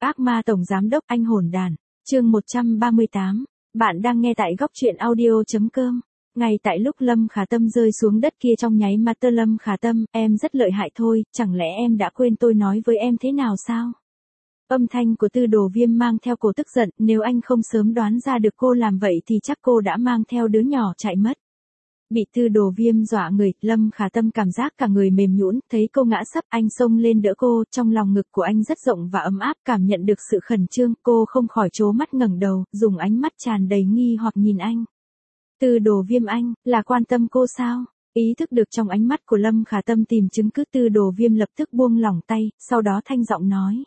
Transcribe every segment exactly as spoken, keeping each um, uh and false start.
Ác ma tổng giám đốc anh hồn đàn. Chương một trăm ba mươi tám. Bạn đang nghe tại góc truyện audio.com. Ngay tại lúc Lâm Khả Tâm rơi xuống đất kia trong nháy mắt, tơ Lâm Khả Tâm, em rất lợi hại thôi, chẳng lẽ em đã quên tôi nói với em thế nào sao? Âm thanh của Tư Đồ Viêm mang theo cổ tức giận, nếu anh không sớm đoán ra được cô làm vậy thì chắc cô đã mang theo đứa nhỏ chạy mất. Bị Tư Đồ Viêm dọa người, Lâm Khả Tâm cảm giác cả người mềm nhũn, thấy cô ngã sấp, anh xông lên đỡ cô, trong lòng ngực của anh rất rộng và ấm áp, cảm nhận được sự khẩn trương, cô không khỏi trố mắt ngẩng đầu, dùng ánh mắt tràn đầy nghi hoặc nhìn anh. Tư Đồ Viêm, anh, là quan tâm cô sao? Ý thức được trong ánh mắt của Lâm Khả Tâm tìm chứng cứ, Tư Đồ Viêm lập tức buông lỏng tay, sau đó thanh giọng nói.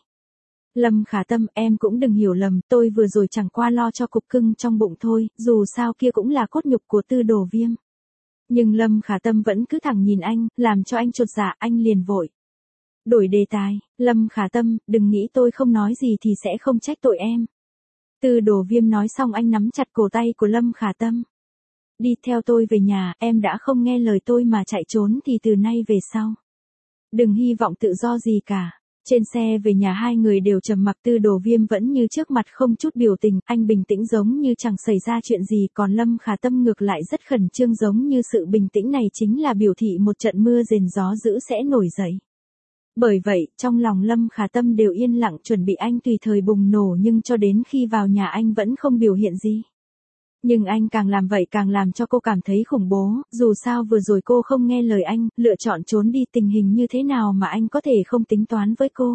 Lâm Khả Tâm, em cũng đừng hiểu lầm, tôi vừa rồi chẳng qua lo cho cục cưng trong bụng thôi, dù sao kia cũng là cốt nhục của Tư Đồ Viêm. Nhưng Lâm Khả Tâm vẫn cứ thẳng nhìn anh, làm cho anh chột dạ, anh liền vội. Đổi đề tài, Lâm Khả Tâm, đừng nghĩ tôi không nói gì thì sẽ không trách tội em. Tư Đồ Viêm nói xong anh nắm chặt cổ tay của Lâm Khả Tâm. Đi theo tôi về nhà, em đã không nghe lời tôi mà chạy trốn thì từ nay về sau. Đừng hy vọng tự do gì cả. Trên xe về nhà hai người đều trầm mặc, Tư Đồ Viêm vẫn như trước mặt không chút biểu tình, anh bình tĩnh giống như chẳng xảy ra chuyện gì, còn Lâm Khả Tâm ngược lại rất khẩn trương, giống như sự bình tĩnh này chính là biểu thị một trận mưa rền gió dữ sẽ nổi dậy. Bởi vậy, trong lòng Lâm Khả Tâm đều yên lặng chuẩn bị anh tùy thời bùng nổ, nhưng cho đến khi vào nhà anh vẫn không biểu hiện gì. Nhưng anh càng làm vậy càng làm cho cô cảm thấy khủng bố, dù sao vừa rồi cô không nghe lời anh, lựa chọn trốn đi, tình hình như thế nào mà anh có thể không tính toán với cô.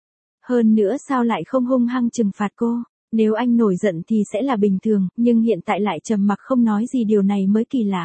Hơn nữa sao lại không hung hăng trừng phạt cô, nếu anh nổi giận thì sẽ là bình thường, nhưng hiện tại lại trầm mặc không nói gì, điều này mới kỳ lạ.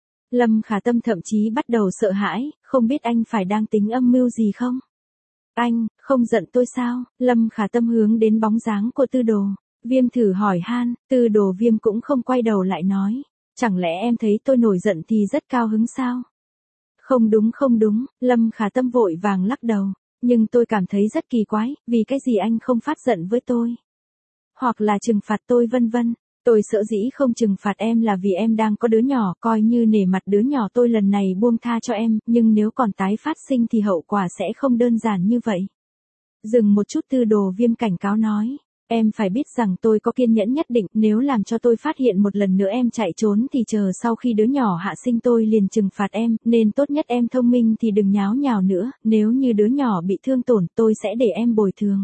Lâm Khả Tâm thậm chí bắt đầu sợ hãi, không biết anh phải đang tính âm mưu gì không? Anh, không giận tôi sao? Lâm Khả Tâm hướng đến bóng dáng của Tư Đồ Viêm thử hỏi han, Tư Đồ Viêm cũng không quay đầu lại nói. Chẳng lẽ em thấy tôi nổi giận thì rất cao hứng sao? Không đúng không đúng, Lâm Khả Tâm vội vàng lắc đầu. Nhưng tôi cảm thấy rất kỳ quái, vì cái gì anh không phát giận với tôi? Hoặc là trừng phạt tôi vân vân. Tôi sợ dĩ không trừng phạt em là vì em đang có đứa nhỏ, coi như nể mặt đứa nhỏ tôi lần này buông tha cho em, nhưng nếu còn tái phát sinh thì hậu quả sẽ không đơn giản như vậy. Dừng một chút, Tư Đồ Viêm cảnh cáo nói. Em phải biết rằng tôi có kiên nhẫn nhất định, nếu làm cho tôi phát hiện một lần nữa em chạy trốn thì chờ sau khi đứa nhỏ hạ sinh tôi liền trừng phạt em, nên tốt nhất em thông minh thì đừng nháo nhào nữa, nếu như đứa nhỏ bị thương tổn tôi sẽ để em bồi thường.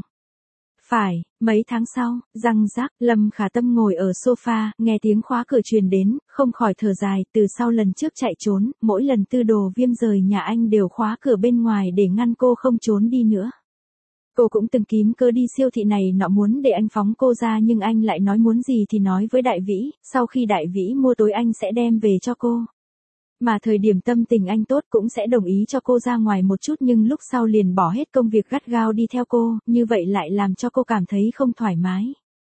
Phải, mấy tháng sau, răng rắc, Lâm Khả Tâm ngồi ở sofa, nghe tiếng khóa cửa truyền đến, không khỏi thở dài, từ sau lần trước chạy trốn, mỗi lần Tư Đồ Viêm rời nhà anh đều khóa cửa bên ngoài để ngăn cô không trốn đi nữa. Cô cũng từng kiếm cơ đi siêu thị này nọ muốn để anh phóng cô ra, nhưng anh lại nói muốn gì thì nói với Đại Vĩ, sau khi Đại Vĩ mua tối anh sẽ đem về cho cô. Mà thời điểm tâm tình anh tốt cũng sẽ đồng ý cho cô ra ngoài một chút, nhưng lúc sau liền bỏ hết công việc gắt gao đi theo cô, như vậy lại làm cho cô cảm thấy không thoải mái.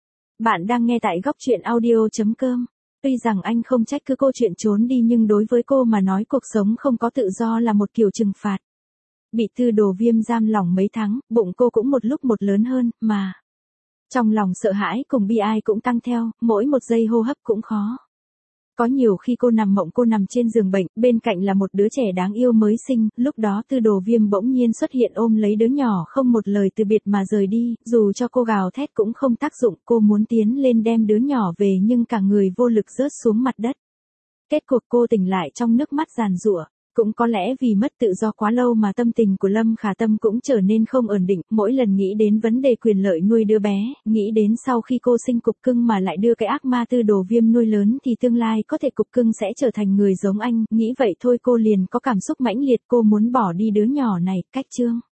Bạn đang nghe tại góc truyện audio.com. Tuy rằng anh không trách cứ cô chuyện trốn đi, nhưng đối với cô mà nói cuộc sống không có tự do là một kiểu trừng phạt. Bị Tư Đồ Viêm giam lỏng mấy tháng, bụng cô cũng một lúc một lớn hơn, mà. Trong lòng sợ hãi cùng bi ai cũng tăng theo, mỗi một giây hô hấp cũng khó. Có nhiều khi cô nằm mộng, cô nằm trên giường bệnh, bên cạnh là một đứa trẻ đáng yêu mới sinh, lúc đó Tư Đồ Viêm bỗng nhiên xuất hiện ôm lấy đứa nhỏ, không một lời từ biệt mà rời đi, dù cho cô gào thét cũng không tác dụng, cô muốn tiến lên đem đứa nhỏ về nhưng cả người vô lực rớt xuống mặt đất. Kết cuộc cô tỉnh lại trong nước mắt giàn giụa. Cũng có lẽ vì mất tự do quá lâu mà tâm tình của Lâm Khả Tâm cũng trở nên không ổn định, mỗi lần nghĩ đến vấn đề quyền lợi nuôi đứa bé, nghĩ đến sau khi cô sinh cục cưng mà lại đưa cái ác ma Tư Đồ Viêm nuôi lớn thì tương lai có thể cục cưng sẽ trở thành người giống anh, nghĩ vậy thôi cô liền có cảm xúc mãnh liệt, cô muốn bỏ đi đứa nhỏ này, cách chương.